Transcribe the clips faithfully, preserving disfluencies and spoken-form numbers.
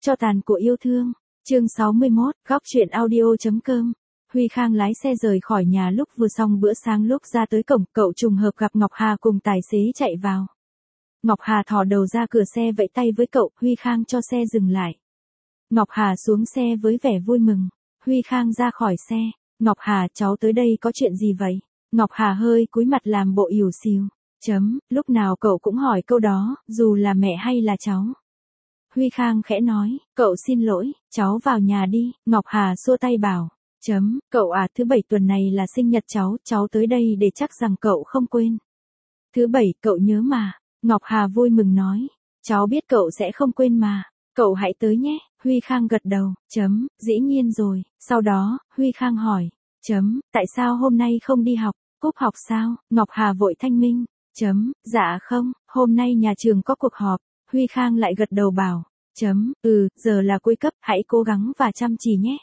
Cho tàn của yêu thương. Chương sáu mươi mốt, góc truyện audio.com. Huy Khang lái xe rời khỏi nhà lúc vừa xong bữa sáng, lúc ra tới cổng, cậu trùng hợp gặp Ngọc Hà cùng tài xế chạy vào. Ngọc Hà thò đầu ra cửa xe vẫy tay với cậu, Huy Khang cho xe dừng lại. Ngọc Hà xuống xe với vẻ vui mừng. Huy Khang ra khỏi xe. Ngọc Hà, cháu tới đây có chuyện gì vậy? Ngọc Hà hơi cúi mặt làm bộ ỉu xìu. Chấm, lúc nào cậu cũng hỏi câu đó, dù là mẹ hay là cháu. Huy Khang khẽ nói, cậu xin lỗi, cháu vào nhà đi. Ngọc Hà xua tay bảo, chấm, cậu à, thứ bảy tuần này là sinh nhật cháu, cháu tới đây để chắc rằng cậu không quên. Thứ bảy, cậu nhớ mà. Ngọc Hà vui mừng nói, cháu biết cậu sẽ không quên mà. Cậu hãy tới nhé. Huy Khang gật đầu, chấm, dĩ nhiên rồi. Sau đó, Huy Khang hỏi, chấm, tại sao hôm nay không đi học, cúp học sao? Ngọc Hà vội thanh minh, chấm, dạ không, hôm nay nhà trường có cuộc họp. Huy Khang lại gật đầu bảo, chấm, ừ, giờ là cuối cấp, hãy cố gắng và chăm chỉ nhé.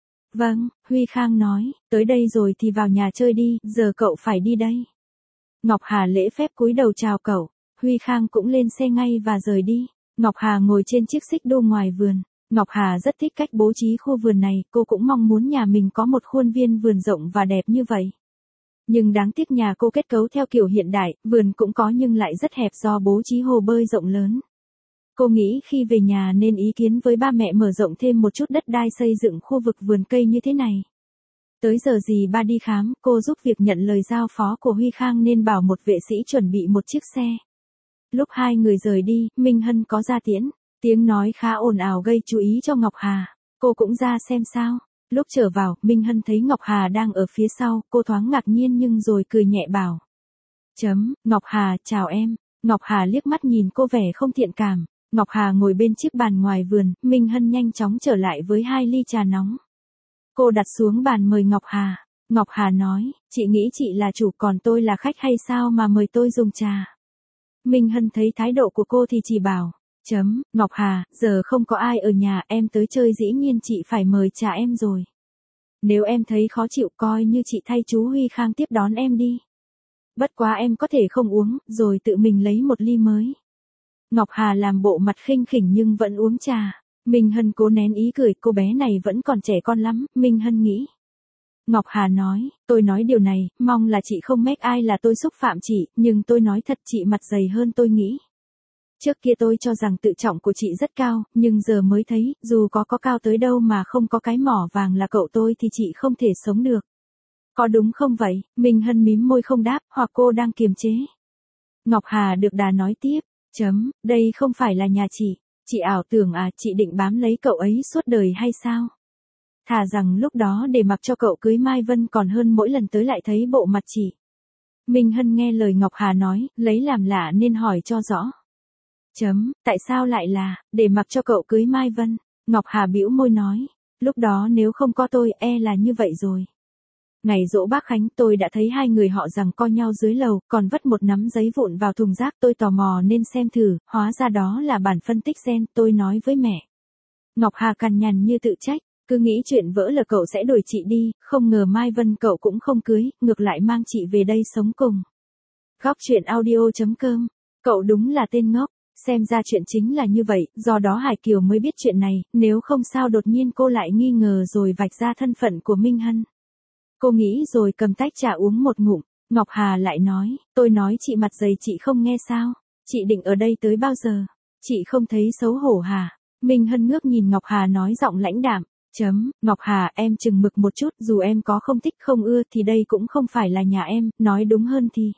Vâng, Huy Khang nói, tới đây rồi thì vào nhà chơi đi, giờ cậu phải đi đây. Ngọc Hà lễ phép cúi đầu chào cậu. Huy Khang cũng lên xe ngay và rời đi. Ngọc Hà ngồi trên chiếc xích đu ngoài vườn. Ngọc Hà rất thích cách bố trí khu vườn này, cô cũng mong muốn nhà mình có một khuôn viên vườn rộng và đẹp như vậy. Nhưng đáng tiếc nhà cô kết cấu theo kiểu hiện đại, vườn cũng có nhưng lại rất hẹp do bố trí hồ bơi rộng lớn. Cô nghĩ khi về nhà nên ý kiến với ba mẹ mở rộng thêm một chút đất đai xây dựng khu vực vườn cây như thế này. Tới giờ gì ba đi khám, cô giúp việc nhận lời giao phó của Huy Khang nên bảo một vệ sĩ chuẩn bị một chiếc xe. Lúc hai người rời đi, Minh Hân có ra tiễn. Tiếng nói khá ồn ào gây chú ý cho Ngọc Hà. Cô cũng ra xem sao. Lúc trở vào, Minh Hân thấy Ngọc Hà đang ở phía sau, cô thoáng ngạc nhiên nhưng rồi cười nhẹ bảo. Chấm, Ngọc Hà, chào em. Ngọc Hà liếc mắt nhìn cô vẻ không thiện cảm. Ngọc Hà ngồi bên chiếc bàn ngoài vườn, Minh Hân nhanh chóng trở lại với hai ly trà nóng. Cô đặt xuống bàn mời Ngọc Hà. Ngọc Hà nói, chị nghĩ chị là chủ còn tôi là khách hay sao mà mời tôi dùng trà. Minh Hân thấy thái độ của cô thì chỉ bảo, chấm, Ngọc Hà, giờ không có ai ở nhà, em tới chơi dĩ nhiên chị phải mời trà em rồi. Nếu em thấy khó chịu coi như chị thay chú Huy Khang tiếp đón em đi. Bất quá em có thể không uống, rồi tự mình lấy một ly mới. Ngọc Hà làm bộ mặt khinh khỉnh nhưng vẫn uống trà. Minh Hân cố nén ý cười, cô bé này vẫn còn trẻ con lắm, Minh Hân nghĩ. Ngọc Hà nói, tôi nói điều này, mong là chị không mách ai là tôi xúc phạm chị, nhưng tôi nói thật chị mặt dày hơn tôi nghĩ. Trước kia tôi cho rằng tự trọng của chị rất cao, nhưng giờ mới thấy, dù có có cao tới đâu mà không có cái mỏ vàng là cậu tôi thì chị không thể sống được. Có đúng không vậy? Minh Hân mím môi không đáp, hoặc cô đang kiềm chế. Ngọc Hà được đà nói tiếp, chấm, đây không phải là nhà chị. Chị ảo tưởng à, chị định bám lấy cậu ấy suốt đời hay sao? Thà rằng lúc đó để mặc cho cậu cưới Mai Vân còn hơn mỗi lần tới lại thấy bộ mặt chị. Minh Hân nghe lời Ngọc Hà nói, lấy làm lạ nên hỏi cho rõ. Chấm, tại sao lại là, để mặc cho cậu cưới Mai Vân? Ngọc Hà bĩu môi nói, lúc đó nếu không có tôi, e là như vậy rồi. Ngày giỗ bác Khánh tôi đã thấy hai người họ giằng co nhau dưới lầu, còn vất một nắm giấy vụn vào thùng rác, tôi tò mò nên xem thử, hóa ra đó là bản phân tích gen, tôi nói với mẹ. Ngọc Hà cằn nhằn như tự trách, cứ nghĩ chuyện vỡ là cậu sẽ đuổi chị đi, không ngờ Mai Vân cậu cũng không cưới, ngược lại mang chị về đây sống cùng. Góc truyện audio.com, cậu đúng là tên ngốc. Xem ra chuyện chính là như vậy, do đó Hải Kiều mới biết chuyện này, nếu không sao đột nhiên cô lại nghi ngờ rồi vạch ra thân phận của Minh Hân. Cô nghĩ rồi cầm tách trà uống một ngụm. Ngọc Hà lại nói, tôi nói chị mặt dày chị không nghe sao, chị định ở đây tới bao giờ, chị không thấy xấu hổ hả? Minh Hân ngước nhìn Ngọc Hà nói giọng lãnh đạm, chấm, Ngọc Hà em chừng mực một chút, dù em có không thích không ưa thì đây cũng không phải là nhà em, nói đúng hơn thì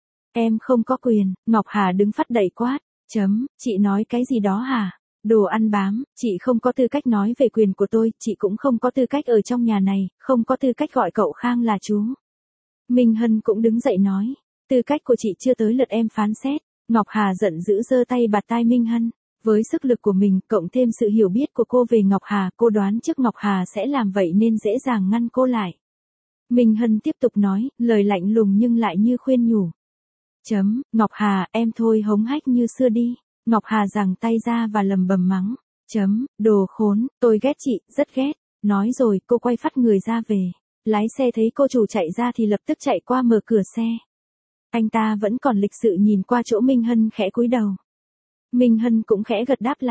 em không có quyền. Ngọc Hà đứng phắt đẩy quát, chấm, chị nói cái gì đó hả? Đồ ăn bám, chị không có tư cách nói về quyền của tôi, chị cũng không có tư cách ở trong nhà này, không có tư cách gọi cậu Khang là chú. Minh Hân cũng đứng dậy nói, tư cách của chị chưa tới lượt em phán xét. Ngọc Hà giận dữ giơ tay bạt tai Minh Hân. Với sức lực của mình, cộng thêm sự hiểu biết của cô về Ngọc Hà, cô đoán trước Ngọc Hà sẽ làm vậy nên dễ dàng ngăn cô lại. Minh Hân tiếp tục nói, lời lạnh lùng nhưng lại như khuyên nhủ. Chấm, Ngọc Hà, em thôi hống hách như xưa đi. Ngọc Hà giằng tay ra và lầm bầm mắng. Chấm, đồ khốn, tôi ghét chị, rất ghét. Nói rồi, cô quay phắt người ra về. Lái xe thấy cô chủ chạy ra thì lập tức chạy qua mở cửa xe. Anh ta vẫn còn lịch sự nhìn qua chỗ Minh Hân khẽ cúi đầu. Minh Hân cũng khẽ gật đáp lại.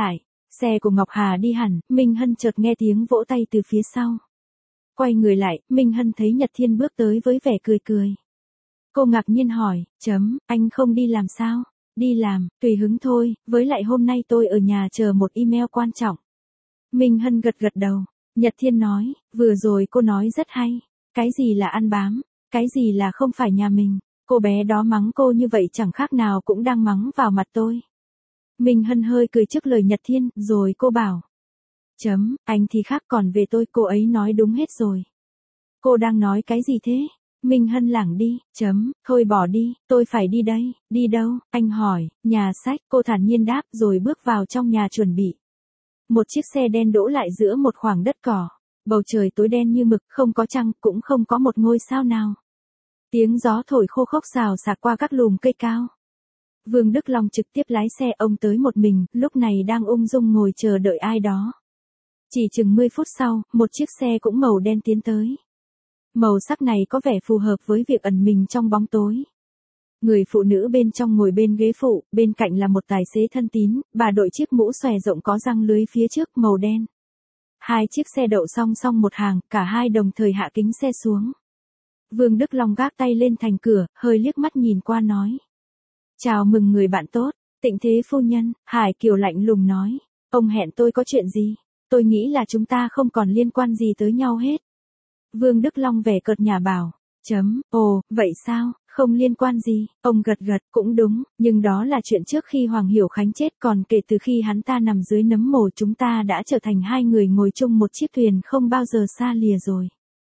Xe của Ngọc Hà đi hẳn, Minh Hân chợt nghe tiếng vỗ tay từ phía sau. Quay người lại, Minh Hân thấy Nhật Thiên bước tới với vẻ cười cười. Cô ngạc nhiên hỏi, chấm, anh không đi làm sao? Đi làm, tùy hứng thôi, với lại hôm nay tôi ở nhà chờ một email quan trọng. Minh Hân gật gật đầu. Nhật Thiên nói, vừa rồi cô nói rất hay. Cái gì là ăn bám? Cái gì là không phải nhà mình? Cô bé đó mắng cô như vậy chẳng khác nào cũng đang mắng vào mặt tôi. Minh Hân hơi cười trước lời Nhật Thiên, rồi cô bảo. Chấm, anh thì khác còn về tôi cô ấy nói đúng hết rồi. Cô đang nói cái gì thế? Minh Hân lảng đi, chấm, thôi bỏ đi, tôi phải đi đây, đi đâu, anh hỏi, nhà sách, cô thản nhiên đáp rồi bước vào trong nhà chuẩn bị. Một chiếc xe đen đỗ lại giữa một khoảng đất cỏ, bầu trời tối đen như mực, không có trăng, cũng không có một ngôi sao nào. Tiếng gió thổi khô khốc xào xạc qua các lùm cây cao. Vương Đức Long trực tiếp lái xe ông tới một mình, lúc này đang ung dung ngồi chờ đợi ai đó. Chỉ chừng mười phút sau, một chiếc xe cũng màu đen tiến tới. Màu sắc này có vẻ phù hợp với việc ẩn mình trong bóng tối. Người phụ nữ bên trong ngồi bên ghế phụ, bên cạnh là một tài xế thân tín, bà đội chiếc mũ xòe rộng có răng lưới phía trước màu đen. Hai chiếc xe đậu song song một hàng, cả hai đồng thời hạ kính xe xuống. Vương Đức Long gác tay lên thành cửa, hơi liếc mắt nhìn qua nói. Chào mừng người bạn tốt, Tịnh Thế phu nhân, Hải Kiều lạnh lùng nói. Ông hẹn tôi có chuyện gì? Tôi nghĩ là chúng ta không còn liên quan gì tới nhau hết. Vương Đức Long vẻ cợt nhả bảo. Chấm, ồ, vậy sao, không liên quan gì, ông gật gật, cũng đúng, nhưng đó là chuyện trước khi Hoàng Hiểu Khánh chết còn kể từ khi hắn ta nằm dưới nấm mồ chúng ta đã trở thành hai người ngồi chung một chiếc thuyền không bao giờ xa lìa rồi.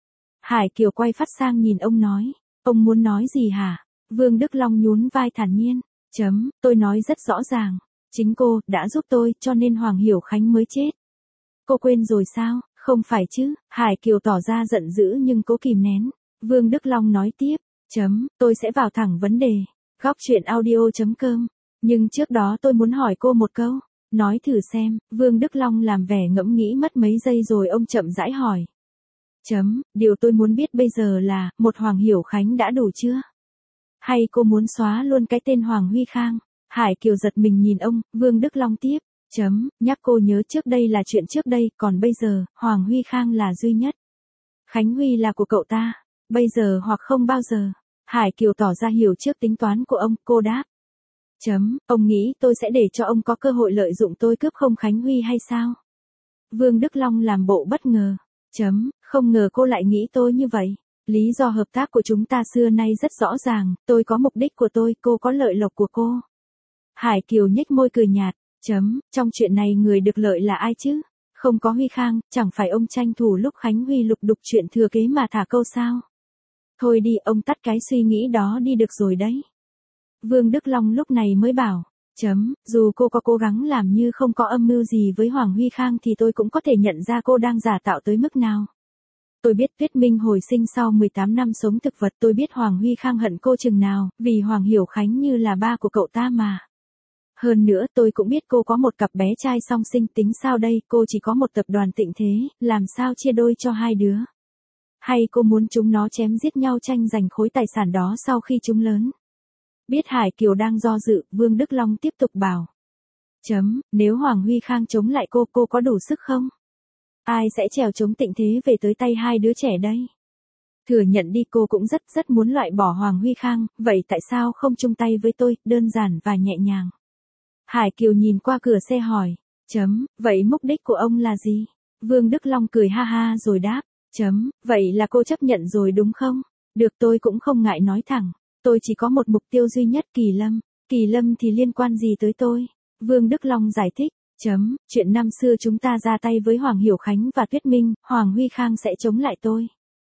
Hải Kiều quay phát sang nhìn ông nói, ông muốn nói gì hả? Vương Đức Long nhún vai thản nhiên, chấm, tôi nói rất rõ ràng, chính cô đã giúp tôi cho nên Hoàng Hiểu Khánh mới chết. Cô quên rồi sao? Không phải chứ, Hải Kiều tỏ ra giận dữ nhưng cố kìm nén. Vương Đức Long nói tiếp, chấm, tôi sẽ vào thẳng vấn đề. Góc truyện audio chấm com. Nhưng trước đó tôi muốn hỏi cô một câu. Nói thử xem, Vương Đức Long làm vẻ ngẫm nghĩ mất mấy giây rồi ông chậm rãi hỏi. Chấm, điều tôi muốn biết bây giờ là, một Hoàng Hiểu Khánh đã đủ chưa? Hay cô muốn xóa luôn cái tên Hoàng Huy Khang? Hải Kiều giật mình nhìn ông, Vương Đức Long tiếp. Chấm, nhắc cô nhớ trước đây là chuyện trước đây, còn bây giờ, Hoàng Huy Khang là duy nhất. Khánh Huy là của cậu ta, bây giờ hoặc không bao giờ. Hải Kiều tỏ ra hiểu trước tính toán của ông, cô đáp. Chấm, ông nghĩ tôi sẽ để cho ông có cơ hội lợi dụng tôi cướp không Khánh Huy hay sao? Vương Đức Long làm bộ bất ngờ. Chấm, không ngờ cô lại nghĩ tôi như vậy. Lý do hợp tác của chúng ta xưa nay rất rõ ràng, tôi có mục đích của tôi, cô có lợi lộc của cô. Hải Kiều nhếch môi cười nhạt. Chấm, trong chuyện này người được lợi là ai chứ? Không có Huy Khang, chẳng phải ông tranh thủ lúc Khánh Huy lục đục chuyện thừa kế mà thả câu sao? Thôi đi, ông tắt cái suy nghĩ đó đi được rồi đấy. Vương Đức Long lúc này mới bảo, chấm, dù cô có cố gắng làm như không có âm mưu gì với Hoàng Huy Khang thì tôi cũng có thể nhận ra cô đang giả tạo tới mức nào. Tôi biết Tuyết Minh hồi sinh sau mười tám năm sống thực vật, tôi biết Hoàng Huy Khang hận cô chừng nào, vì Hoàng Hiểu Khánh như là ba của cậu ta mà. Hơn nữa tôi cũng biết cô có một cặp bé trai song sinh, tính sao đây, cô chỉ có một tập đoàn Tịnh Thế, làm sao chia đôi cho hai đứa. Hay cô muốn chúng nó chém giết nhau tranh giành khối tài sản đó sau khi chúng lớn. Biết Hải Kiều đang do dự, Vương Đức Long tiếp tục bảo. Chấm, nếu Hoàng Huy Khang chống lại cô, cô có đủ sức không? Ai sẽ trèo chống Tịnh Thế về tới tay hai đứa trẻ đây? Thừa nhận đi, cô cũng rất rất muốn loại bỏ Hoàng Huy Khang, vậy tại sao không chung tay với tôi, đơn giản và nhẹ nhàng. Hải Kiều nhìn qua cửa xe hỏi, chấm, vậy mục đích của ông là gì? Vương Đức Long cười ha ha rồi đáp, chấm, vậy là cô chấp nhận rồi đúng không? Được, tôi cũng không ngại nói thẳng, tôi chỉ có một mục tiêu duy nhất, Kỳ Lâm, Kỳ Lâm thì liên quan gì tới tôi? Vương Đức Long giải thích, chấm, chuyện năm xưa chúng ta ra tay với Hoàng Hiểu Khánh và Tuyết Minh, Hoàng Huy Khang sẽ chống lại tôi.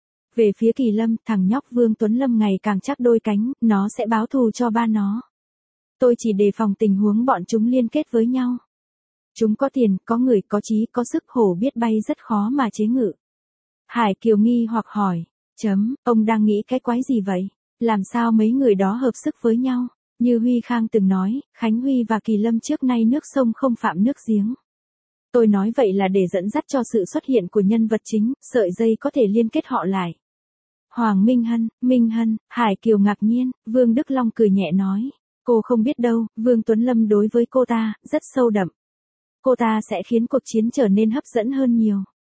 Về phía Kỳ Lâm, thằng nhóc Vương Tuấn Lâm ngày càng chắc đôi cánh, nó sẽ báo thù cho ba nó. Tôi chỉ đề phòng tình huống bọn chúng liên kết với nhau. Chúng có tiền, có người, có trí, có sức, hổ biết bay rất khó mà chế ngự. Hải Kiều nghi hoặc hỏi, chấm, ông đang nghĩ cái quái gì vậy? Làm sao mấy người đó hợp sức với nhau? Như Huy Khang từng nói, Khánh Huy và Kỳ Lâm trước nay nước sông không phạm nước giếng. Tôi nói vậy là để dẫn dắt cho sự xuất hiện của nhân vật chính, sợi dây có thể liên kết họ lại. Hoàng Minh Hân, Minh Hân, Hải Kiều ngạc nhiên, Vương Đức Long cười nhẹ nói. Cô không biết đâu, Vương Tuấn Lâm đối với cô ta, rất sâu đậm. cô ta sẽ khiến cuộc chiến trở nên hấp dẫn hơn nhiều.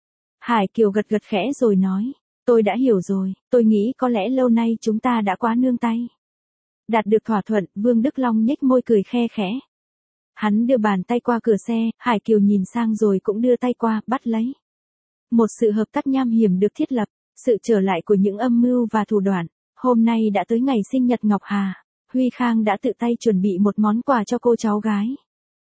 Hải Kiều gật gật khẽ rồi nói, tôi đã hiểu rồi, tôi nghĩ có lẽ lâu nay chúng ta đã quá nương tay. Đạt được thỏa thuận, Vương Đức Long nhếch môi cười khe khẽ. Hắn đưa bàn tay qua cửa xe, Hải Kiều nhìn sang rồi cũng đưa tay qua, bắt lấy. Một sự hợp tác nham hiểm được thiết lập, sự trở lại của những âm mưu và thủ đoạn. Hôm nay đã tới ngày sinh nhật Ngọc Hà, Huy Khang đã tự tay chuẩn bị một món quà cho cô cháu gái.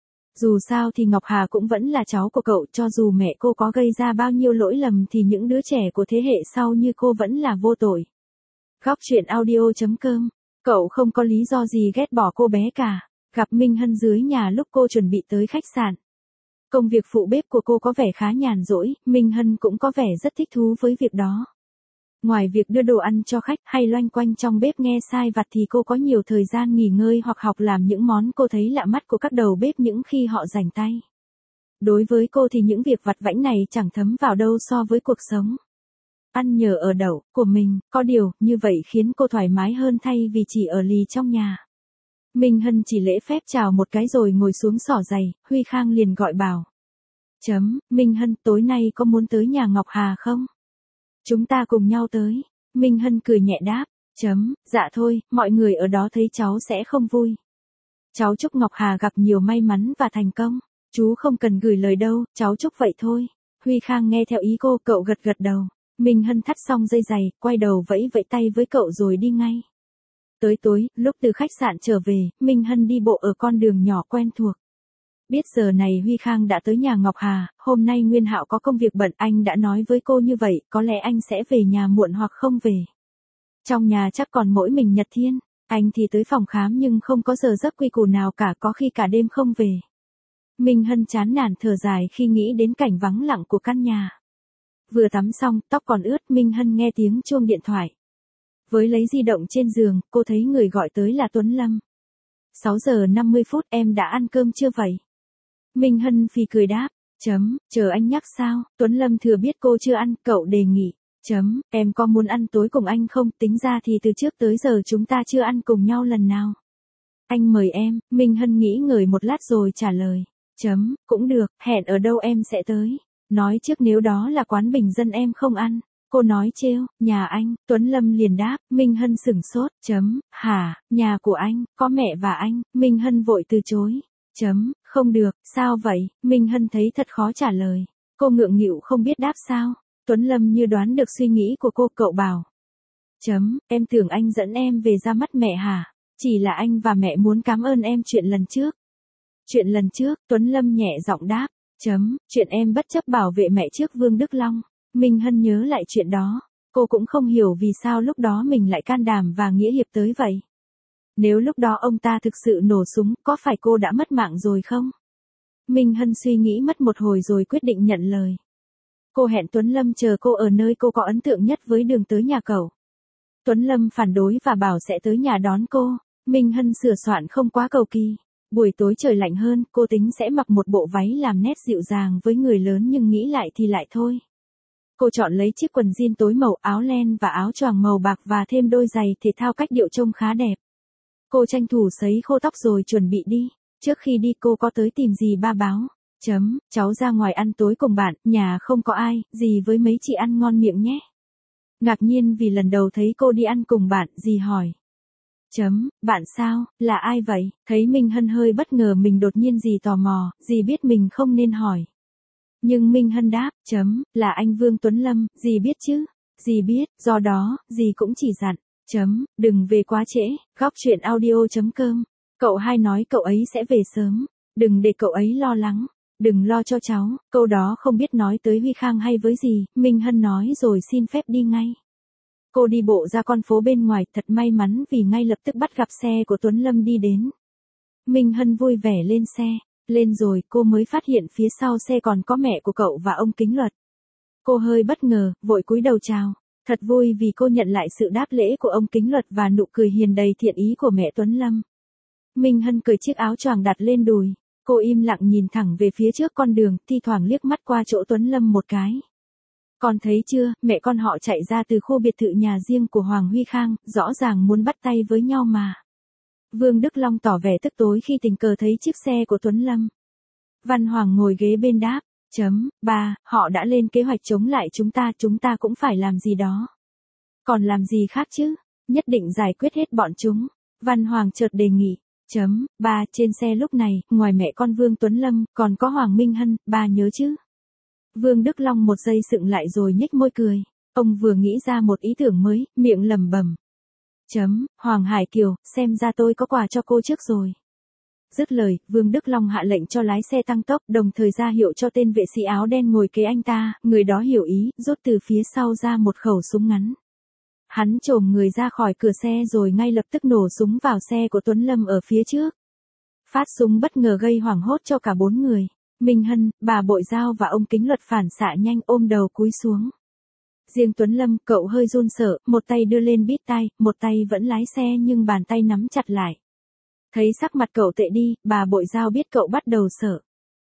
Dù sao thì Ngọc Hà cũng vẫn là cháu của cậu, cho dù mẹ cô có gây ra bao nhiêu lỗi lầm thì những đứa trẻ của thế hệ sau như cô vẫn là vô tội. Góc truyện audio chấm com, cậu không có lý do gì ghét bỏ cô bé cả. Gặp Minh Hân dưới nhà lúc cô chuẩn bị tới khách sạn. Công việc phụ bếp của cô có vẻ khá nhàn rỗi, Minh Hân cũng có vẻ rất thích thú với việc đó. Ngoài việc đưa đồ ăn cho khách hay loanh quanh trong bếp nghe sai vặt thì cô có nhiều thời gian nghỉ ngơi hoặc học làm những món cô thấy lạ mắt của các đầu bếp những khi họ rảnh tay. Đối với cô thì những việc vặt vãnh này chẳng thấm vào đâu so với cuộc sống. Ăn nhờ ở đậu của mình, có điều, như vậy khiến cô thoải mái hơn thay vì chỉ ở lì trong nhà. Minh Hân chỉ lễ phép chào một cái rồi ngồi xuống xỏ giày, Huy Khang liền gọi bảo. Chấm, Minh Hân, tối nay có muốn tới nhà Ngọc Hà không? Chúng ta cùng nhau tới. Minh Hân cười nhẹ đáp. Chấm, dạ thôi, mọi người ở đó thấy cháu sẽ không vui. Cháu chúc Ngọc Hà gặp nhiều may mắn và thành công. Chú không cần gửi lời đâu, cháu chúc vậy thôi. Huy Khang nghe theo ý cô, cậu gật gật đầu. Minh Hân thắt xong dây giày, quay đầu vẫy vẫy tay với cậu rồi đi ngay. Tới tối, lúc từ khách sạn trở về, Minh Hân đi bộ ở con đường nhỏ quen thuộc. Biết giờ này Huy Khang đã tới nhà Ngọc Hà, hôm nay Nguyên Hạo có công việc bận, anh đã nói với cô như vậy, có lẽ anh sẽ về nhà muộn hoặc không về. Trong nhà chắc còn mỗi mình Nhật Thiên, anh thì tới phòng khám nhưng không có giờ giấc quy củ nào cả, có khi cả đêm không về. Minh Hân chán nản thở dài khi nghĩ đến cảnh vắng lặng của căn nhà. Vừa tắm xong, tóc còn ướt, Minh Hân nghe tiếng chuông điện thoại. Với lấy di động trên giường, cô thấy người gọi tới là Tuấn Lâm. sáu giờ năm mươi phút, em đã ăn cơm chưa vậy? Minh Hân phì cười đáp. Chấm, chờ anh nhắc sao? Tuấn Lâm thừa biết cô chưa ăn, cậu đề nghị. Chấm, em có muốn ăn tối cùng anh không? Tính ra thì từ trước tới giờ chúng ta chưa ăn cùng nhau lần nào. Anh mời em. Minh Hân nghĩ ngợi một lát rồi trả lời. Chấm, cũng được, hẹn ở đâu em sẽ tới. Nói trước nếu đó là quán bình dân em không ăn. Cô nói trêu, nhà anh, Tuấn Lâm liền đáp. Minh Hân sửng sốt. Chấm, hả, nhà của anh, có mẹ và anh. Minh Hân vội từ chối. Chấm, không được, sao vậy? Minh Hân thấy thật khó trả lời. Cô ngượng nghịu không biết đáp sao. Tuấn Lâm như đoán được suy nghĩ của cô, cậu bảo. Chấm, em tưởng anh dẫn em về ra mắt mẹ hả? Chỉ là anh và mẹ muốn cảm ơn em chuyện lần trước. Chuyện lần trước, Tuấn Lâm nhẹ giọng đáp. Chấm, chuyện em bất chấp bảo vệ mẹ trước Vương Đức Long. Minh Hân nhớ lại chuyện đó. Cô cũng không hiểu vì sao lúc đó mình lại can đảm và nghĩa hiệp tới vậy. Nếu lúc đó ông ta thực sự nổ súng, có phải cô đã mất mạng rồi không? Minh Hân suy nghĩ mất một hồi rồi quyết định nhận lời. Cô hẹn Tuấn Lâm chờ cô ở nơi cô có ấn tượng nhất với đường tới nhà cậu. Tuấn Lâm phản đối và bảo sẽ tới nhà đón cô. Minh Hân sửa soạn không quá cầu kỳ. Buổi tối trời lạnh hơn, cô tính sẽ mặc một bộ váy làm nét dịu dàng với người lớn nhưng nghĩ lại thì lại thôi. Cô chọn lấy chiếc quần jean tối màu, áo len và áo choàng màu bạc và thêm đôi giày thể thao cách điệu trông khá đẹp. Cô tranh thủ sấy khô tóc rồi chuẩn bị đi. Trước khi đi cô có tới tìm dì ba báo. Chấm, cháu ra ngoài ăn tối cùng bạn, nhà không có ai, dì với mấy chị ăn ngon miệng nhé. Ngạc nhiên vì lần đầu thấy cô đi ăn cùng bạn, dì hỏi. Chấm, bạn sao, là ai vậy? Thấy Minh Hân hơi bất ngờ mình đột nhiên dì tò mò, dì biết mình không nên hỏi. Nhưng Minh Hân đáp, chấm, là anh Vương Tuấn Lâm, dì biết chứ? Dì biết, do đó, dì cũng chỉ dặn. Chấm, đừng về quá trễ. Góc truyện audio chấm com. Cậu hai nói cậu ấy sẽ về sớm. Đừng để cậu ấy lo lắng. Đừng lo cho cháu. Câu đó không biết nói tới Huy Khang hay với gì. Minh Hân nói rồi xin phép đi ngay. Cô đi bộ ra con phố bên ngoài, thật may mắn vì ngay lập tức bắt gặp xe của Tuấn Lâm đi đến. Minh Hân vui vẻ lên xe. Lên rồi cô mới phát hiện phía sau xe còn có mẹ của cậu và ông Kính Luật. Cô hơi bất ngờ, vội cúi đầu chào. Thật vui vì cô nhận lại sự đáp lễ của ông Kính Luật và nụ cười hiền đầy thiện ý của mẹ Tuấn Lâm. Minh Hân cởi chiếc áo choàng đặt lên đùi. Cô im lặng nhìn thẳng về phía trước con đường, thi thoảng liếc mắt qua chỗ Tuấn Lâm một cái. Con thấy chưa, mẹ con họ chạy ra từ khu biệt thự nhà riêng của Hoàng Huy Khang, rõ ràng muốn bắt tay với nhau mà. Vương Đức Long tỏ vẻ tức tối khi tình cờ thấy chiếc xe của Tuấn Lâm. Văn Hoàng ngồi ghế bên đáp. Chấm, ba, họ đã lên kế hoạch chống lại chúng ta, chúng ta cũng phải làm gì đó. Còn làm gì khác chứ? Nhất định giải quyết hết bọn chúng. Văn Hoàng chợt đề nghị. Chấm, ba, trên xe lúc này, ngoài mẹ con Vương Tuấn Lâm, còn có Hoàng Minh Hân, ba nhớ chứ? Vương Đức Long một giây sững lại rồi nhếch môi cười. Ông vừa nghĩ ra một ý tưởng mới, miệng lẩm bẩm. Chấm, Hoàng Hải Kiều, xem ra tôi có quà cho cô trước rồi. Dứt lời, Vương Đức Long hạ lệnh cho lái xe tăng tốc, đồng thời ra hiệu cho tên vệ sĩ áo đen ngồi kế anh ta, người đó hiểu ý, rút từ phía sau ra một khẩu súng ngắn. Hắn chồm người ra khỏi cửa xe rồi ngay lập tức nổ súng vào xe của Tuấn Lâm ở phía trước. Phát súng bất ngờ gây hoảng hốt cho cả bốn người. Minh Hân, bà Bội Giao và ông Kính Luật phản xạ nhanh ôm đầu cúi xuống. Riêng Tuấn Lâm, cậu hơi run sợ, một tay đưa lên bít tai, một tay vẫn lái xe nhưng bàn tay nắm chặt lại. Thấy sắc mặt cậu tệ đi, bà Bội Giao biết cậu bắt đầu sợ.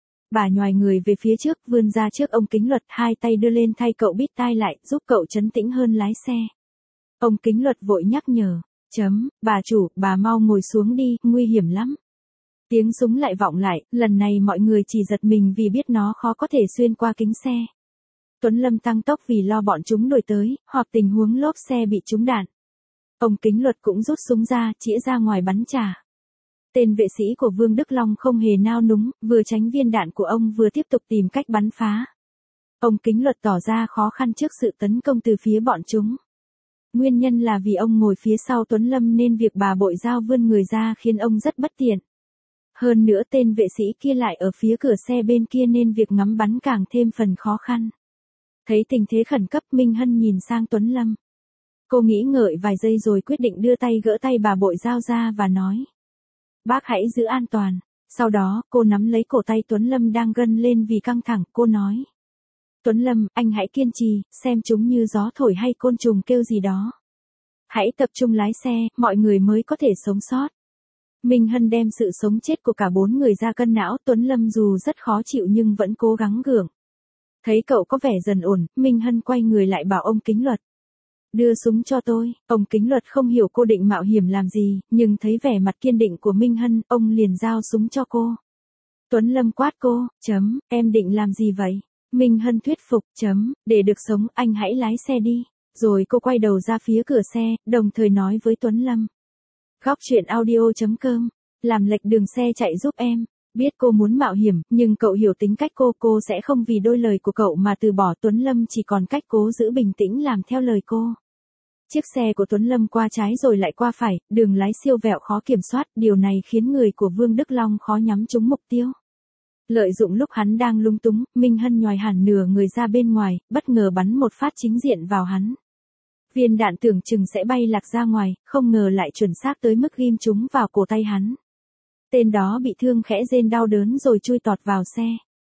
Bà nhoài người về phía trước, vươn ra trước ông Kính Luật, hai tay đưa lên thay cậu bít tai lại, giúp cậu trấn tĩnh hơn lái xe. Ông Kính Luật vội nhắc nhở. Chấm, bà chủ, bà mau ngồi xuống đi, nguy hiểm lắm. Tiếng súng lại vọng lại, lần này mọi người chỉ giật mình vì biết nó khó có thể xuyên qua kính xe. Tuấn Lâm tăng tốc vì lo bọn chúng đuổi tới, hoặc tình huống lốp xe bị trúng đạn. Ông Kính Luật cũng rút súng ra, chĩa ra ngoài bắn trả. Tên vệ sĩ của Vương Đức Long không hề nao núng, vừa tránh viên đạn của ông vừa tiếp tục tìm cách bắn phá. Ông Kính Luật tỏ ra khó khăn trước sự tấn công từ phía bọn chúng. Nguyên nhân là vì ông ngồi phía sau Tuấn Lâm nên việc bà Bội Giao vươn người ra khiến ông rất bất tiện. Hơn nữa tên vệ sĩ kia lại ở phía cửa xe bên kia nên việc ngắm bắn càng thêm phần khó khăn. Thấy tình thế khẩn cấp, Minh Hân nhìn sang Tuấn Lâm. Cô nghĩ ngợi vài giây rồi quyết định đưa tay gỡ tay bà Bội Giao ra và nói. Bác hãy giữ an toàn. Sau đó, cô nắm lấy cổ tay Tuấn Lâm đang gân lên vì căng thẳng, cô nói. Tuấn Lâm, anh hãy kiên trì, xem chúng như gió thổi hay côn trùng kêu gì đó. Hãy tập trung lái xe, mọi người mới có thể sống sót. Minh Hân đem sự sống chết của cả bốn người ra cân não, Tuấn Lâm dù rất khó chịu nhưng vẫn cố gắng gượng. Thấy cậu có vẻ dần ổn, Minh Hân quay người lại bảo ông Kính Luật. Đưa súng cho tôi, ông Kính Luật không hiểu cô định mạo hiểm làm gì, nhưng thấy vẻ mặt kiên định của Minh Hân, ông liền giao súng cho cô. Tuấn Lâm quát cô, chấm, em định làm gì vậy? Minh Hân thuyết phục, chấm, để được sống, anh hãy lái xe đi. Rồi cô quay đầu ra phía cửa xe, đồng thời nói với Tuấn Lâm. Góc truyện audio chấm com, làm lệch đường xe chạy giúp em. Biết cô muốn mạo hiểm, nhưng cậu hiểu tính cách cô, cô sẽ không vì đôi lời của cậu mà từ bỏ. Tuấn Lâm chỉ còn cách cố giữ bình tĩnh làm theo lời cô. Chiếc xe của Tuấn Lâm qua trái rồi lại qua phải, đường lái siêu vẹo khó kiểm soát, điều này khiến người của Vương Đức Long khó nhắm trúng mục tiêu. Lợi dụng lúc hắn đang lung túng, Minh Hân nhoài hẳn nửa người ra bên ngoài, bất ngờ bắn một phát chính diện vào hắn. Viên đạn tưởng chừng sẽ bay lạc ra ngoài, không ngờ lại chuẩn xác tới mức ghim trúng vào cổ tay hắn. Tên đó bị thương khẽ rên đau đớn rồi chui tọt vào xe.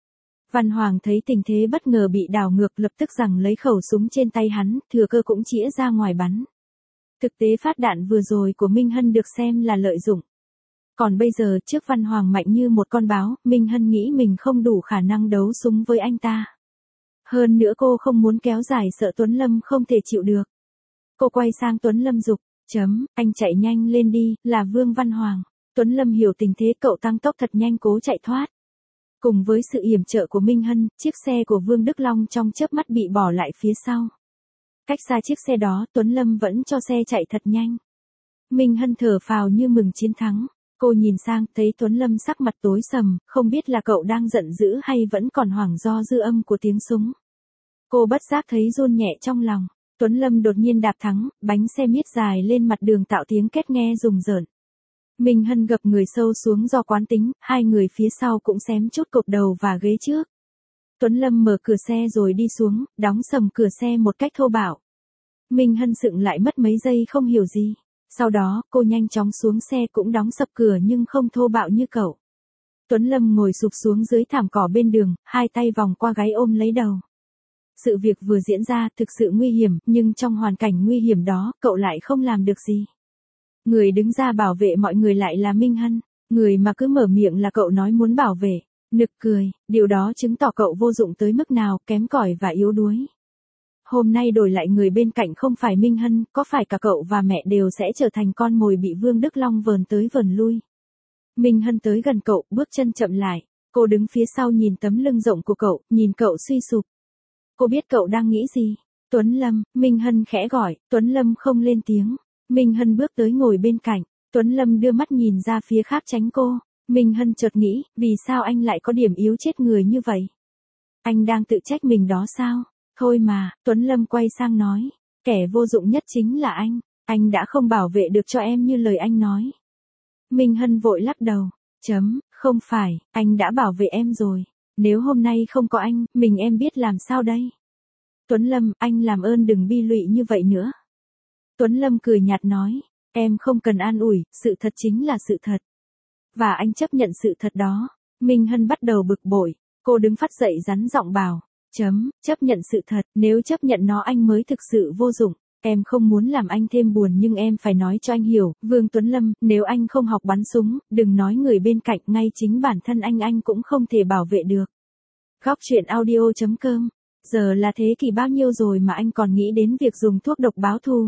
Văn Hoàng thấy tình thế bất ngờ bị đảo ngược, lập tức giằng lấy khẩu súng trên tay hắn, thừa cơ cũng chĩa ra ngoài bắn. Thực tế phát đạn vừa rồi của Minh Hân được xem là lợi dụng. Còn bây giờ, trước Văn Hoàng mạnh như một con báo, Minh Hân nghĩ mình không đủ khả năng đấu súng với anh ta. Hơn nữa cô không muốn kéo dài sợ Tuấn Lâm không thể chịu được. Cô quay sang Tuấn Lâm dục, chấm, anh chạy nhanh lên đi, là Vương Văn Hoàng. Tuấn Lâm hiểu tình thế, cậu tăng tốc thật nhanh cố chạy thoát. Cùng với sự yểm trợ của Minh Hân, chiếc xe của Vương Đức Long trong chớp mắt bị bỏ lại phía sau. Cách xa chiếc xe đó, Tuấn Lâm vẫn cho xe chạy thật nhanh. Minh Hân thở phào như mừng chiến thắng. Cô nhìn sang, thấy Tuấn Lâm sắc mặt tối sầm, không biết là cậu đang giận dữ hay vẫn còn hoảng do dư âm của tiếng súng. Cô bất giác thấy run nhẹ trong lòng. Tuấn Lâm đột nhiên đạp thắng, bánh xe miết dài lên mặt đường tạo tiếng két nghe rùng rợn. Minh Hân gập người sâu xuống do quán tính, hai người phía sau cũng xém chút cột đầu và ghế trước. Tuấn Lâm mở cửa xe rồi đi xuống, đóng sầm cửa xe một cách thô bạo. Minh Hân sững lại mất mấy giây không hiểu gì. Sau đó, cô nhanh chóng xuống xe cũng đóng sập cửa nhưng không thô bạo như cậu. Tuấn Lâm ngồi sụp xuống dưới thảm cỏ bên đường, hai tay vòng qua gáy ôm lấy đầu. Sự việc vừa diễn ra thực sự nguy hiểm, nhưng trong hoàn cảnh nguy hiểm đó, cậu lại không làm được gì. Người đứng ra bảo vệ mọi người lại là Minh Hân, người mà cứ mở miệng là cậu nói muốn bảo vệ. Nực cười, điều đó chứng tỏ cậu vô dụng tới mức nào, kém cỏi và yếu đuối. Hôm nay đổi lại người bên cạnh không phải Minh Hân, có phải cả cậu và mẹ đều sẽ trở thành con mồi bị Vương Đức Long vờn tới vờn lui. Minh Hân tới gần cậu, bước chân chậm lại. Cô đứng phía sau nhìn tấm lưng rộng của cậu, nhìn cậu suy sụp. Cô biết cậu đang nghĩ gì. Tuấn Lâm, Minh Hân khẽ gọi, Tuấn Lâm không lên tiếng. Minh Hân bước tới ngồi bên cạnh, Tuấn Lâm đưa mắt nhìn ra phía khác tránh cô. Minh Hân chợt nghĩ, vì sao anh lại có điểm yếu chết người như vậy? Anh đang tự trách mình đó sao? Thôi mà, Tuấn Lâm quay sang nói, kẻ vô dụng nhất chính là anh, anh đã không bảo vệ được cho em như lời anh nói. Minh Hân vội lắc đầu, chấm, không phải, anh đã bảo vệ em rồi. Nếu hôm nay không có anh, mình em biết làm sao đây? Tuấn Lâm, anh làm ơn đừng bi lụy như vậy nữa. Tuấn Lâm cười nhạt nói, em không cần an ủi, sự thật chính là sự thật. Và anh chấp nhận sự thật đó. Minh Hân bắt đầu bực bội, cô đứng phát dậy rắn giọng bảo, chấm, chấp nhận sự thật, nếu chấp nhận nó anh mới thực sự vô dụng. Em không muốn làm anh thêm buồn nhưng em phải nói cho anh hiểu, Vương Tuấn Lâm, nếu anh không học bắn súng, đừng nói người bên cạnh, ngay chính bản thân anh anh cũng không thể bảo vệ được. Góc truyện audio chấm com. Giờ là thế kỷ bao nhiêu rồi mà anh còn nghĩ đến việc dùng thuốc độc báo thù?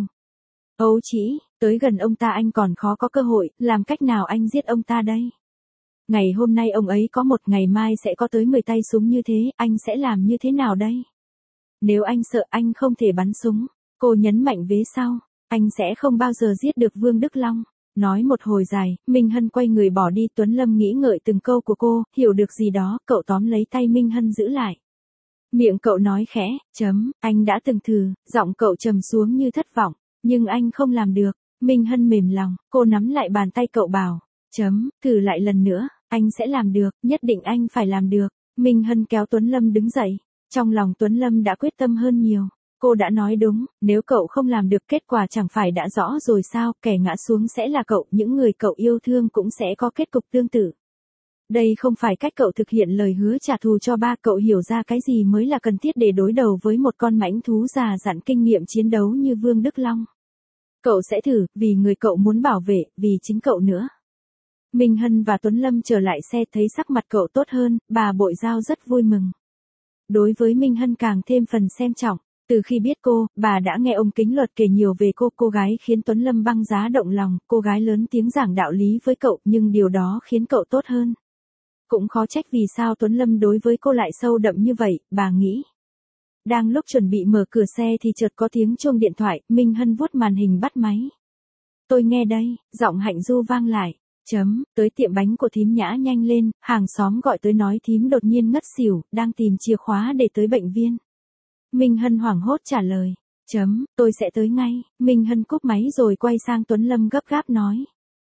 Ấu chỉ, tới gần ông ta anh còn khó có cơ hội, làm cách nào anh giết ông ta đây? Ngày hôm nay ông ấy có một, ngày mai sẽ có tới mười tay súng như thế, anh sẽ làm như thế nào đây? Nếu anh sợ anh không thể bắn súng, cô nhấn mạnh vế sau, anh sẽ không bao giờ giết được Vương Đức Long. Nói một hồi dài, Minh Hân quay người bỏ đi. Tuấn Lâm nghĩ ngợi từng câu của cô, hiểu được gì đó, cậu tóm lấy tay Minh Hân giữ lại. Miệng cậu nói khẽ, chấm, anh đã từng thử, giọng cậu trầm xuống như thất vọng, nhưng anh không làm được. Minh Hân mềm lòng, cô nắm lại bàn tay cậu bảo, chấm, thử lại lần nữa, anh sẽ làm được, nhất định anh phải làm được. Minh Hân kéo Tuấn Lâm đứng dậy, trong lòng Tuấn Lâm đã quyết tâm hơn nhiều. Cô đã nói đúng, nếu cậu không làm được kết quả chẳng phải đã rõ rồi sao, kẻ ngã xuống sẽ là cậu, những người cậu yêu thương cũng sẽ có kết cục tương tự. Đây không phải cách cậu thực hiện lời hứa trả thù cho ba, cậu hiểu ra cái gì mới là cần thiết để đối đầu với một con mãnh thú già dặn kinh nghiệm chiến đấu như Vương Đức Long. Cậu sẽ thử, vì người cậu muốn bảo vệ, vì chính cậu nữa. Minh Hân và Tuấn Lâm trở lại xe thấy sắc mặt cậu tốt hơn, bà Bội Giao rất vui mừng. Đối với Minh Hân càng thêm phần xem trọng. Từ khi biết cô, bà đã nghe ông Kính Luật kể nhiều về cô, cô gái khiến Tuấn Lâm băng giá động lòng, cô gái lớn tiếng giảng đạo lý với cậu, nhưng điều đó khiến cậu tốt hơn. Cũng khó trách vì sao Tuấn Lâm đối với cô lại sâu đậm như vậy, bà nghĩ. Đang lúc chuẩn bị mở cửa xe thì chợt có tiếng chuông điện thoại, Minh Hân vuốt màn hình bắt máy. Tôi nghe đây, giọng Hạnh Du vang lại, chấm, tới tiệm bánh của thím Nhã nhanh lên, hàng xóm gọi tới nói thím đột nhiên ngất xỉu, đang tìm chìa khóa để tới bệnh viện. Minh Hân hoảng hốt trả lời, chấm, tôi sẽ tới ngay. Minh Hân cúp máy rồi quay sang Tuấn Lâm gấp gáp nói.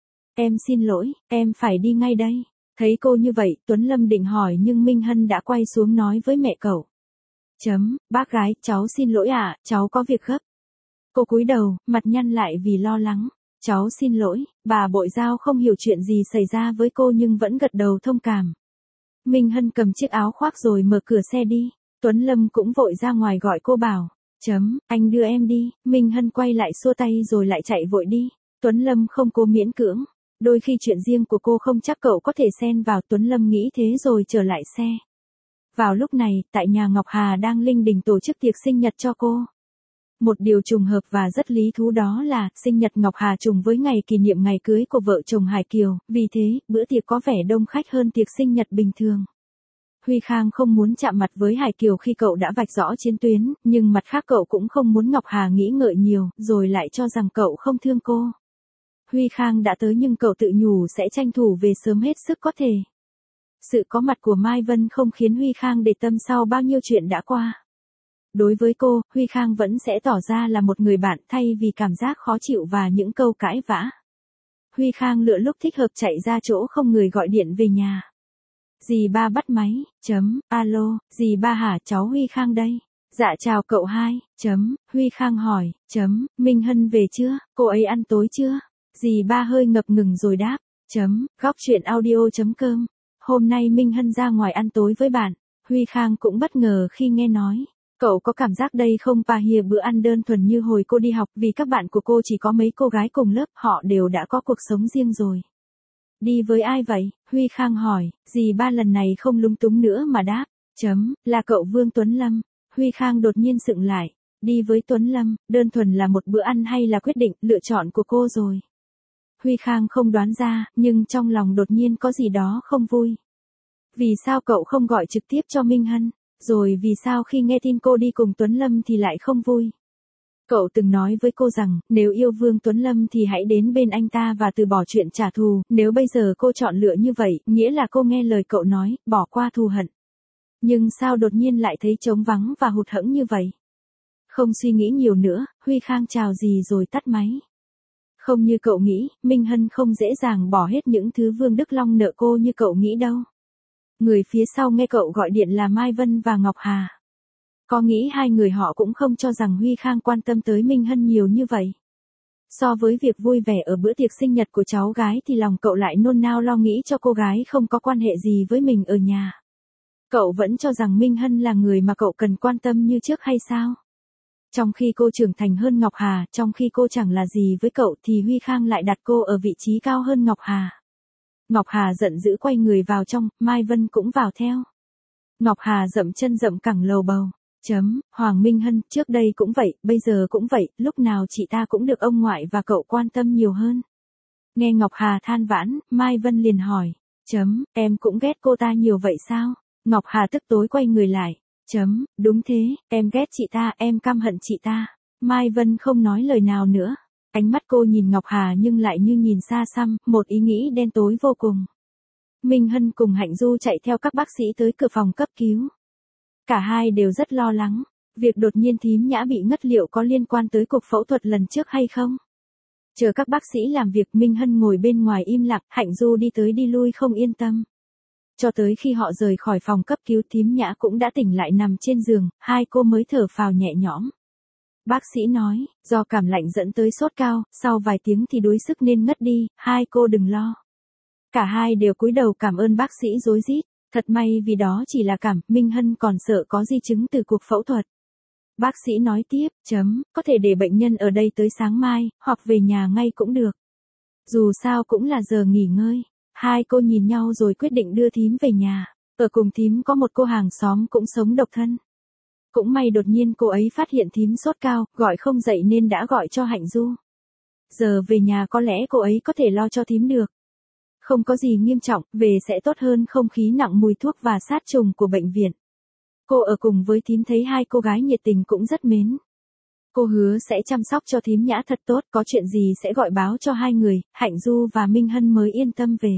Em xin lỗi, em phải đi ngay đây. Thấy cô như vậy, Tuấn Lâm định hỏi nhưng Minh Hân đã quay xuống nói với mẹ cậu. Chấm, bác gái, cháu xin lỗi ạ, à, cháu có việc gấp. Cô cúi đầu, mặt nhăn lại vì lo lắng. Cháu xin lỗi, bà Bội Giao không hiểu chuyện gì xảy ra với cô nhưng vẫn gật đầu thông cảm. Minh Hân cầm chiếc áo khoác rồi mở cửa xe đi. Tuấn Lâm cũng vội ra ngoài gọi cô bảo, chấm, anh đưa em đi. Minh Hân quay lại xua tay rồi lại chạy vội đi. Tuấn Lâm không cố miễn cưỡng. Đôi khi chuyện riêng của cô không chắc cậu có thể xen vào, Tuấn Lâm nghĩ thế rồi trở lại xe. Vào lúc này, tại nhà Ngọc Hà đang linh đình tổ chức tiệc sinh nhật cho cô. Một điều trùng hợp và rất lý thú đó là, sinh nhật Ngọc Hà trùng với ngày kỷ niệm ngày cưới của vợ chồng Hải Kiều, vì thế, bữa tiệc có vẻ đông khách hơn tiệc sinh nhật bình thường. Huy Khang không muốn chạm mặt với Hải Kiều khi cậu đã vạch rõ chiến tuyến, nhưng mặt khác cậu cũng không muốn Ngọc Hà nghĩ ngợi nhiều, rồi lại cho rằng cậu không thương cô. Huy Khang đã tới nhưng cậu tự nhủ sẽ tranh thủ về sớm hết sức có thể. Sự có mặt của Mai Vân không khiến Huy Khang để tâm sau bao nhiêu chuyện đã qua. Đối với cô, Huy Khang vẫn sẽ tỏ ra là một người bạn thay vì cảm giác khó chịu và những câu cãi vã. Huy Khang lựa lúc thích hợp chạy ra chỗ không người gọi điện về nhà. Dì ba bắt máy, chấm, alo, dì ba hả, cháu Huy Khang đây. Dạ chào cậu hai, chấm, Huy Khang hỏi, chấm, Minh Hân về chưa, cô ấy ăn tối chưa? Dì ba hơi ngập ngừng rồi đáp, chấm, góc truyện audio chấm com. Hôm nay Minh Hân ra ngoài ăn tối với bạn. Huy Khang cũng bất ngờ khi nghe nói. Cậu có cảm giác đây không phải hìa bữa ăn đơn thuần như hồi cô đi học, vì các bạn của cô chỉ có mấy cô gái cùng lớp, họ đều đã có cuộc sống riêng rồi. Đi với ai vậy? Huy Khang hỏi, dì ba lần này không lúng túng nữa mà đáp, chấm, là cậu Vương Tuấn Lâm. Huy Khang đột nhiên sững lại, đi với Tuấn Lâm, đơn thuần là một bữa ăn hay là quyết định, lựa chọn của cô rồi. Huy Khang không đoán ra, nhưng trong lòng đột nhiên có gì đó không vui. Vì sao cậu không gọi trực tiếp cho Minh Hân? Rồi vì sao khi nghe tin cô đi cùng Tuấn Lâm thì lại không vui? Cậu từng nói với cô rằng, nếu yêu Vương Tuấn Lâm thì hãy đến bên anh ta và từ bỏ chuyện trả thù, nếu bây giờ cô chọn lựa như vậy, nghĩa là cô nghe lời cậu nói, bỏ qua thù hận. Nhưng sao đột nhiên lại thấy trống vắng và hụt hẫng như vậy? Không suy nghĩ nhiều nữa, Huy Khang chào gì rồi tắt máy. Không như cậu nghĩ, Minh Hân không dễ dàng bỏ hết những thứ Vương Đức Long nợ cô như cậu nghĩ đâu. Người phía sau nghe cậu gọi điện là Mai Vân và Ngọc Hà. Có nghĩ hai người họ cũng không cho rằng Huy Khang quan tâm tới Minh Hân nhiều như vậy. So với việc vui vẻ ở bữa tiệc sinh nhật của cháu gái thì lòng cậu lại nôn nao lo nghĩ cho cô gái không có quan hệ gì với mình ở nhà. Cậu vẫn cho rằng Minh Hân là người mà cậu cần quan tâm như trước hay sao? Trong khi cô trưởng thành hơn Ngọc Hà, trong khi cô chẳng là gì với cậu thì Huy Khang lại đặt cô ở vị trí cao hơn Ngọc Hà. Ngọc Hà giận dữ quay người vào trong, Mai Vân cũng vào theo. Ngọc Hà dậm chân dậm cẳng lầu bầu. Chấm, Hoàng Minh Hân, trước đây cũng vậy, bây giờ cũng vậy, lúc nào chị ta cũng được ông ngoại và cậu quan tâm nhiều hơn. Nghe Ngọc Hà than vãn, Mai Vân liền hỏi. Chấm, em cũng ghét cô ta nhiều vậy sao? Ngọc Hà tức tối quay người lại. Chấm, đúng thế, em ghét chị ta, em căm hận chị ta. Mai Vân không nói lời nào nữa. Ánh mắt cô nhìn Ngọc Hà nhưng lại như nhìn xa xăm, một ý nghĩ đen tối vô cùng. Minh Hân cùng Hạnh Du chạy theo các bác sĩ tới cửa phòng cấp cứu. Cả hai đều rất lo lắng. Việc đột nhiên thím Nhã bị ngất liệu có liên quan tới cuộc phẫu thuật lần trước hay không? Chờ các bác sĩ làm việc, Minh Hân ngồi bên ngoài im lặng, Hạnh Du đi tới đi lui không yên tâm. Cho tới khi họ rời khỏi phòng cấp cứu, thím Nhã cũng đã tỉnh lại nằm trên giường, hai cô mới thở phào nhẹ nhõm. Bác sĩ nói, do cảm lạnh dẫn tới sốt cao, sau vài tiếng thì đuối sức nên ngất đi, hai cô đừng lo. Cả hai đều cúi đầu cảm ơn bác sĩ rối rít. Thật may vì đó chỉ là cảm, Minh Hân còn sợ có di chứng từ cuộc phẫu thuật. Bác sĩ nói tiếp, chấm, có thể để bệnh nhân ở đây tới sáng mai, hoặc về nhà ngay cũng được. Dù sao cũng là giờ nghỉ ngơi. Hai cô nhìn nhau rồi quyết định đưa thím về nhà. Ở cùng thím có một cô hàng xóm cũng sống độc thân. Cũng may đột nhiên cô ấy phát hiện thím sốt cao, gọi không dậy nên đã gọi cho Hạnh Du. Giờ về nhà có lẽ cô ấy có thể lo cho thím được. Không có gì nghiêm trọng, về sẽ tốt hơn không khí nặng mùi thuốc và sát trùng của bệnh viện. Cô ở cùng với thím thấy hai cô gái nhiệt tình cũng rất mến. Cô hứa sẽ chăm sóc cho thím Nhã thật tốt, có chuyện gì sẽ gọi báo cho hai người, Hạnh Du và Minh Hân mới yên tâm về.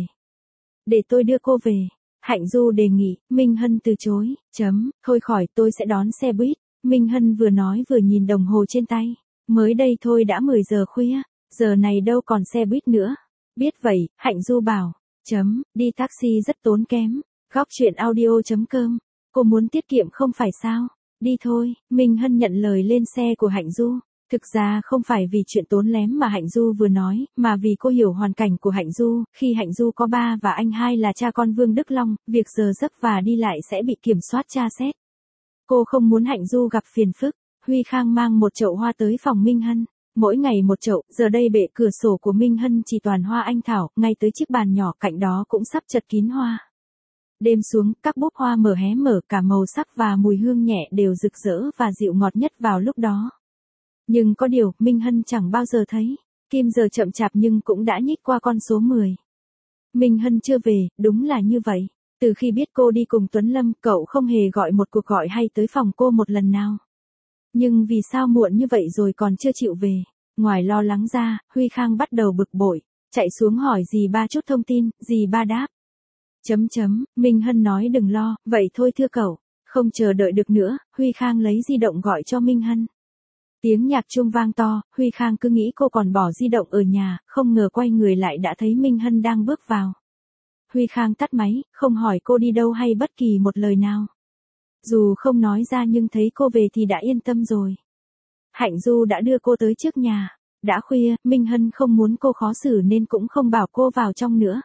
Để tôi đưa cô về. Hạnh Du đề nghị, Minh Hân từ chối, chấm, thôi khỏi tôi sẽ đón xe buýt. Minh Hân vừa nói vừa nhìn đồng hồ trên tay. Mới đây thôi đã mười giờ khuya, giờ này đâu còn xe buýt nữa. Biết vậy, Hạnh Du bảo, chấm, đi taxi rất tốn kém. Góc chuyện audio chấm com. Cô muốn tiết kiệm không phải sao? Đi thôi, Minh Hân nhận lời lên xe của Hạnh Du. Thực ra không phải vì chuyện tốn lém mà Hạnh Du vừa nói, mà vì cô hiểu hoàn cảnh của Hạnh Du, khi Hạnh Du có ba và anh hai là cha con Vương Đức Long, việc giờ giấc và đi lại sẽ bị kiểm soát tra xét. Cô không muốn Hạnh Du gặp phiền phức. Huy Khang mang một chậu hoa tới phòng Minh Hân. Mỗi ngày một chậu, giờ đây bệ cửa sổ của Minh Hân chỉ toàn hoa anh thảo, ngay tới chiếc bàn nhỏ cạnh đó cũng sắp chật kín hoa. Đêm xuống, các búp hoa mở hé mở, cả màu sắc và mùi hương nhẹ đều rực rỡ và dịu ngọt nhất vào lúc đó. Nhưng có điều, Minh Hân chẳng bao giờ thấy. Kim giờ chậm chạp nhưng cũng đã nhích qua con số mười. Minh Hân chưa về, đúng là như vậy. Từ khi biết cô đi cùng Tuấn Lâm, cậu không hề gọi một cuộc gọi hay tới phòng cô một lần nào. Nhưng vì sao muộn như vậy rồi còn chưa chịu về? Ngoài lo lắng ra, Huy Khang bắt đầu bực bội. Chạy xuống hỏi dì ba chút thông tin, dì ba đáp. Chấm chấm, Minh Hân nói đừng lo, vậy thôi thưa cậu. Không chờ đợi được nữa, Huy Khang lấy di động gọi cho Minh Hân. Tiếng nhạc chuông vang to, Huy Khang cứ nghĩ cô còn bỏ di động ở nhà, không ngờ quay người lại đã thấy Minh Hân đang bước vào. Huy Khang tắt máy, không hỏi cô đi đâu hay bất kỳ một lời nào. Dù không nói ra nhưng thấy cô về thì đã yên tâm rồi. Hạnh Du đã đưa cô tới trước nhà. Đã khuya, Minh Hân không muốn cô khó xử nên cũng không bảo cô vào trong nữa.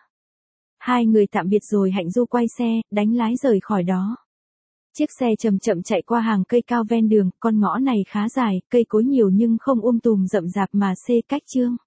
Hai người tạm biệt rồi Hạnh Du quay xe, đánh lái rời khỏi đó. Chiếc xe chậm chậm chạy qua hàng cây cao ven đường, con ngõ này khá dài, cây cối nhiều nhưng không um tùm rậm rạp mà xê cách trương.